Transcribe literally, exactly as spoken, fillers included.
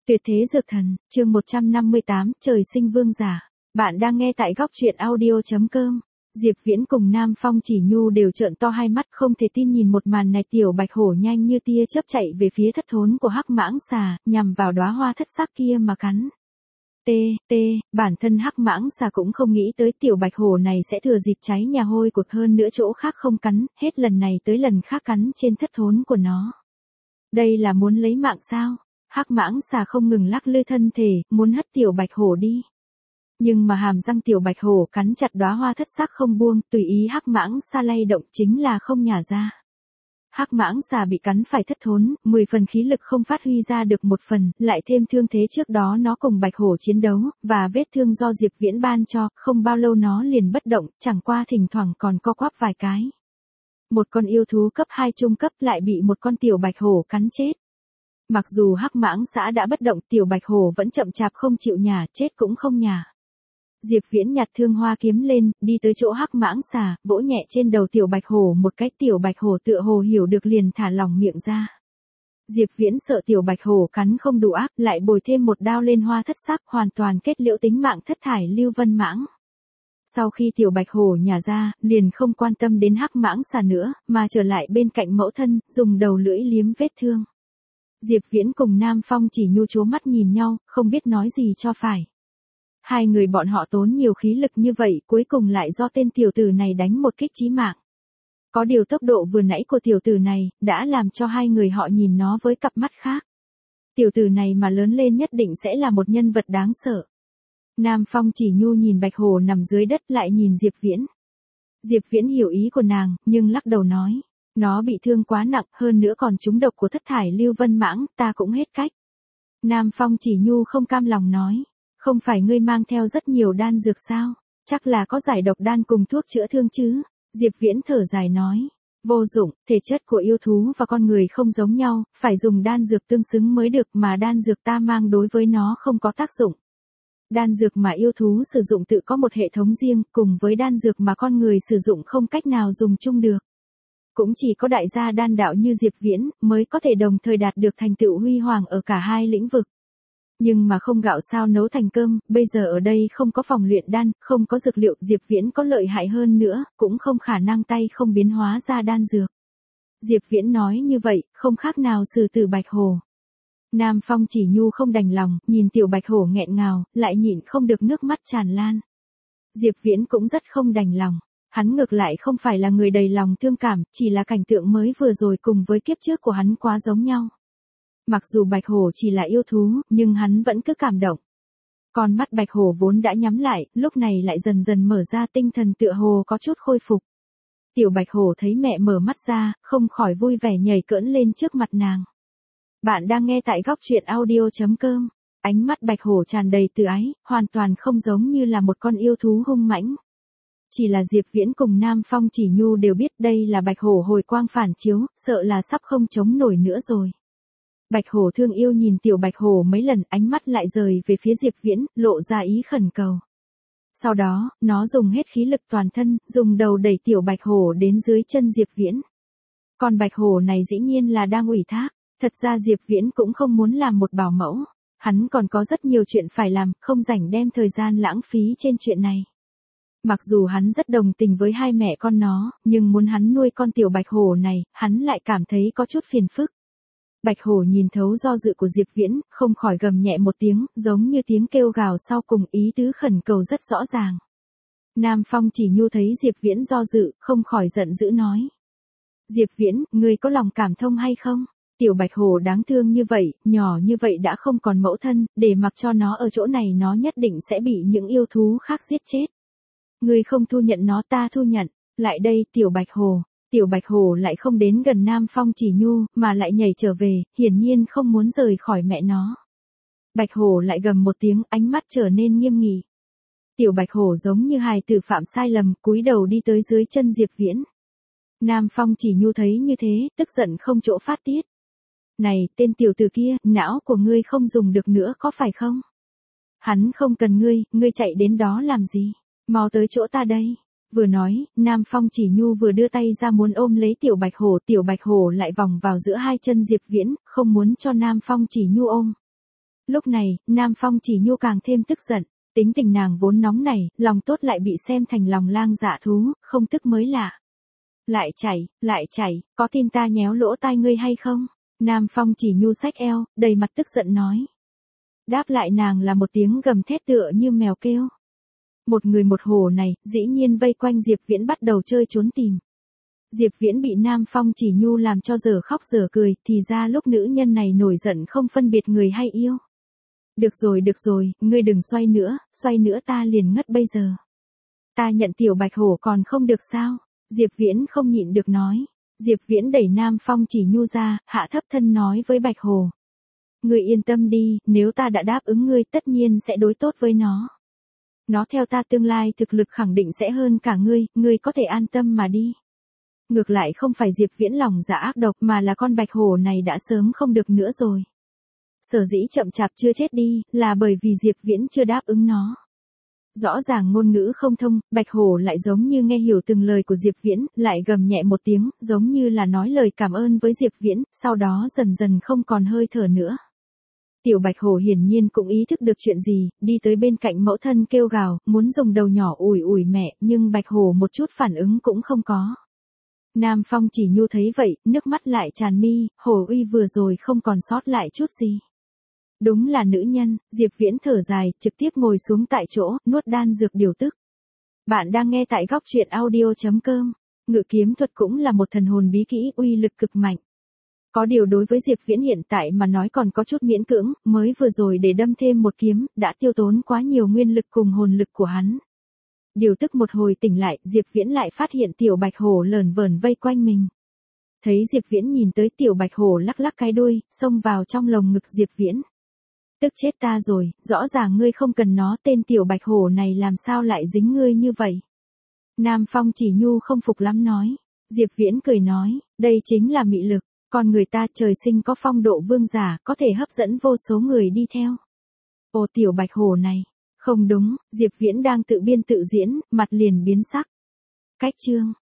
Tuyệt thế dược thần, chương một trăm năm mươi tám, trời sinh vương giả. Bạn đang nghe tại góc truyện audio.com. Diệp Viễn cùng Nam Phong Chỉ Nhu đều trợn to hai mắt không thể tin nhìn một màn này. Tiểu bạch hổ nhanh như tia chớp chạy về phía thất thốn của hắc mãng xà, nhằm vào đóa hoa thất sắc kia mà cắn. T, T, bản thân hắc mãng xà cũng không nghĩ tới tiểu bạch hổ này sẽ thừa dịp cháy nhà hôi cột hơn nữa chỗ khác không cắn, hết lần này tới lần khác cắn trên thất thốn của nó. Đây là muốn lấy mạng sao? Hắc mãng xà không ngừng lắc lư thân thể, muốn hất tiểu bạch hổ đi. Nhưng mà hàm răng tiểu bạch hổ cắn chặt đóa hoa thất sắc không buông, tùy ý hắc mãng xà lay động chính là không nhả ra. Hắc mãng xà bị cắn phải thất thốn, mười phần khí lực không phát huy ra được một phần, lại thêm thương thế trước đó nó cùng bạch hổ chiến đấu, và vết thương do Diệp Viễn ban cho, không bao lâu nó liền bất động, chẳng qua thỉnh thoảng còn co quắp vài cái. Một con yêu thú cấp hai trung cấp lại bị một con tiểu bạch hổ cắn chết. Mặc dù hắc mãng xã đã bất động, tiểu bạch hổ vẫn chậm chạp không chịu nhả, chết cũng không nhả. Diệp Viễn nhặt thương hoa kiếm lên, đi tới chỗ hắc mãng xà, vỗ nhẹ trên đầu tiểu bạch hổ một cái, tiểu bạch hổ tựa hồ hiểu được liền thả lỏng miệng ra. Diệp Viễn sợ tiểu bạch hổ cắn không đủ ác, lại bồi thêm một đao lên hoa thất sắc, hoàn toàn kết liễu tính mạng thất thải lưu vân mãng. Sau khi tiểu bạch hổ nhả ra, liền không quan tâm đến hắc mãng xà nữa, mà trở lại bên cạnh mẫu thân, dùng đầu lưỡi liếm vết thương. Diệp Viễn cùng Nam Phong Chỉ Nhu chố mắt nhìn nhau, không biết nói gì cho phải. Hai người bọn họ tốn nhiều khí lực như vậy, cuối cùng lại do tên tiểu tử này đánh một kích chí mạng. Có điều tốc độ vừa nãy của tiểu tử này, đã làm cho hai người họ nhìn nó với cặp mắt khác. Tiểu tử này mà lớn lên nhất định sẽ là một nhân vật đáng sợ. Nam Phong Chỉ Nhu nhìn bạch hổ nằm dưới đất lại nhìn Diệp Viễn. Diệp Viễn hiểu ý của nàng, nhưng lắc đầu nói. Nó bị thương quá nặng, hơn nữa còn trúng độc của thất thải lưu vân mãng, ta cũng hết cách. Nam Phong Chỉ Nhu không cam lòng nói. Không phải ngươi mang theo rất nhiều đan dược sao? Chắc là có giải độc đan cùng thuốc chữa thương chứ? Diệp Viễn thở dài nói. Vô dụng, thể chất của yêu thú và con người không giống nhau, phải dùng đan dược tương xứng mới được, mà đan dược ta mang đối với nó không có tác dụng. Đan dược mà yêu thú sử dụng tự có một hệ thống riêng, cùng với đan dược mà con người sử dụng không cách nào dùng chung được. Cũng chỉ có đại gia đan đạo như Diệp Viễn mới có thể đồng thời đạt được thành tựu huy hoàng ở cả hai lĩnh vực. Nhưng mà không gạo sao nấu thành cơm, bây giờ ở đây không có phòng luyện đan, không có dược liệu, Diệp Viễn có lợi hại hơn nữa, cũng không khả năng tay không biến hóa ra đan dược. Diệp Viễn nói như vậy, không khác nào xử tử bạch hổ. Nam Phong Chỉ Nhu không đành lòng, nhìn tiểu bạch hổ nghẹn ngào, lại nhịn không được nước mắt tràn lan. Diệp Viễn cũng rất không đành lòng. Hắn ngược lại không phải là người đầy lòng thương cảm, chỉ là cảnh tượng mới vừa rồi cùng với kiếp trước của hắn quá giống nhau. Mặc dù bạch hổ chỉ là yêu thú, nhưng hắn vẫn cứ cảm động. Con mắt bạch hổ vốn đã nhắm lại, lúc này lại dần dần mở ra, tinh thần tựa hồ có chút khôi phục. Tiểu bạch hổ thấy mẹ mở mắt ra, không khỏi vui vẻ nhảy cỡn lên trước mặt nàng. Bạn đang nghe tại góc truyện audio.com. Ánh mắt bạch hổ tràn đầy từ ái, hoàn toàn không giống như là một con yêu thú hung mãnh. Chỉ là Diệp Viễn cùng Nam Phong Chỉ Nhu đều biết đây là bạch hổ hồi quang phản chiếu, sợ là sắp không chống nổi nữa rồi. Bạch hổ thương yêu nhìn tiểu bạch hổ mấy lần, ánh mắt lại rời về phía Diệp Viễn, lộ ra ý khẩn cầu. Sau đó, nó dùng hết khí lực toàn thân, dùng đầu đẩy tiểu bạch hổ đến dưới chân Diệp Viễn. Còn bạch hổ này dĩ nhiên là đang ủy thác, thật ra Diệp Viễn cũng không muốn làm một bảo mẫu, hắn còn có rất nhiều chuyện phải làm, không rảnh đem thời gian lãng phí trên chuyện này. Mặc dù hắn rất đồng tình với hai mẹ con nó, nhưng muốn hắn nuôi con tiểu bạch hổ này, hắn lại cảm thấy có chút phiền phức. Bạch hổ nhìn thấu do dự của Diệp Viễn, không khỏi gầm nhẹ một tiếng, giống như tiếng kêu gào sau cùng, ý tứ khẩn cầu rất rõ ràng. Nam Phong Chỉ Nhu thấy Diệp Viễn do dự, không khỏi giận dữ nói. Diệp Viễn, ngươi có lòng cảm thông hay không? Tiểu bạch hổ đáng thương như vậy, nhỏ như vậy đã không còn mẫu thân, để mặc cho nó ở chỗ này nó nhất định sẽ bị những yêu thú khác giết chết. Ngươi không thu nhận nó, ta thu nhận. Lại đây tiểu bạch hổ. Tiểu bạch hổ lại không đến gần Nam Phong Chỉ Nhu, mà lại nhảy trở về, hiển nhiên không muốn rời khỏi mẹ nó. Bạch hổ lại gầm một tiếng, ánh mắt trở nên nghiêm nghị. Tiểu bạch hổ giống như hài tử phạm sai lầm, cúi đầu đi tới dưới chân Diệp Viễn. Nam Phong Chỉ Nhu thấy như thế, tức giận không chỗ phát tiết. Này, tên tiểu tử kia, não của ngươi không dùng được nữa có phải không? Hắn không cần ngươi, ngươi chạy đến đó làm gì? Mau tới chỗ ta đây. Vừa nói, Nam Phong Chỉ Nhu vừa đưa tay ra muốn ôm lấy tiểu bạch hổ, tiểu bạch hổ lại vòng vào giữa hai chân Diệp Viễn, không muốn cho Nam Phong Chỉ Nhu ôm. Lúc này, Nam Phong Chỉ Nhu càng thêm tức giận, tính tình nàng vốn nóng này, lòng tốt lại bị xem thành lòng lang dạ thú, không tức mới lạ. Lại chảy, lại chảy, có tin ta nhéo lỗ tai ngươi hay không? Nam Phong Chỉ Nhu xách eo, đầy mặt tức giận nói. Đáp lại nàng là một tiếng gầm thét tựa như mèo kêu. Một người một hồ này, dĩ nhiên vây quanh Diệp Viễn bắt đầu chơi trốn tìm. Diệp Viễn bị Nam Phong Chỉ Nhu làm cho giờ khóc giờ cười, thì ra lúc nữ nhân này nổi giận không phân biệt người hay yêu. Được rồi được rồi, ngươi đừng xoay nữa, xoay nữa ta liền ngất bây giờ. Ta nhận tiểu bạch hổ còn không được sao? Diệp Viễn không nhịn được nói. Diệp Viễn đẩy Nam Phong Chỉ Nhu ra, hạ thấp thân nói với bạch hổ. Ngươi yên tâm đi, nếu ta đã đáp ứng ngươi tất nhiên sẽ đối tốt với nó. Nó theo ta tương lai thực lực khẳng định sẽ hơn cả ngươi, ngươi có thể an tâm mà đi. Ngược lại không phải Diệp Viễn lòng dạ ác độc mà là con bạch hổ này đã sớm không được nữa rồi. Sở dĩ chậm chạp chưa chết đi, là bởi vì Diệp Viễn chưa đáp ứng nó. Rõ ràng ngôn ngữ không thông, bạch hổ lại giống như nghe hiểu từng lời của Diệp Viễn, lại gầm nhẹ một tiếng, giống như là nói lời cảm ơn với Diệp Viễn, sau đó dần dần không còn hơi thở nữa. Tiểu bạch hổ hiển nhiên cũng ý thức được chuyện gì, đi tới bên cạnh mẫu thân kêu gào, muốn dùng đầu nhỏ ủi ủi mẹ, nhưng bạch hổ một chút phản ứng cũng không có. Nam Phong Chỉ Nhu thấy vậy, nước mắt lại tràn mi, hổ uy vừa rồi không còn sót lại chút gì. Đúng là nữ nhân, Diệp Viễn thở dài, trực tiếp ngồi xuống tại chỗ, nuốt đan dược điều tức. Bạn đang nghe tại góc truyện audio chấm com. Ngự kiếm thuật cũng là một thần hồn bí kỹ uy lực cực mạnh. Có điều đối với Diệp Viễn hiện tại mà nói còn có chút miễn cưỡng, mới vừa rồi để đâm thêm một kiếm, đã tiêu tốn quá nhiều nguyên lực cùng hồn lực của hắn. Điều tức một hồi tỉnh lại, Diệp Viễn lại phát hiện tiểu bạch hổ lởn vởn vây quanh mình. Thấy Diệp Viễn nhìn tới tiểu bạch hổ lắc lắc cái đuôi, xông vào trong lồng ngực Diệp Viễn. Tức chết ta rồi, rõ ràng ngươi không cần nó, tên tiểu bạch hổ này làm sao lại dính ngươi như vậy. Nam Phong Chỉ Nhu không phục lắm nói. Diệp Viễn cười nói, đây chính là mị lực, con người ta trời sinh có phong độ vương giả, có thể hấp dẫn vô số người đi theo. Ồ tiểu bạch hổ này, không đúng, Diệp Viễn đang tự biên tự diễn, mặt liền biến sắc. Cách chương,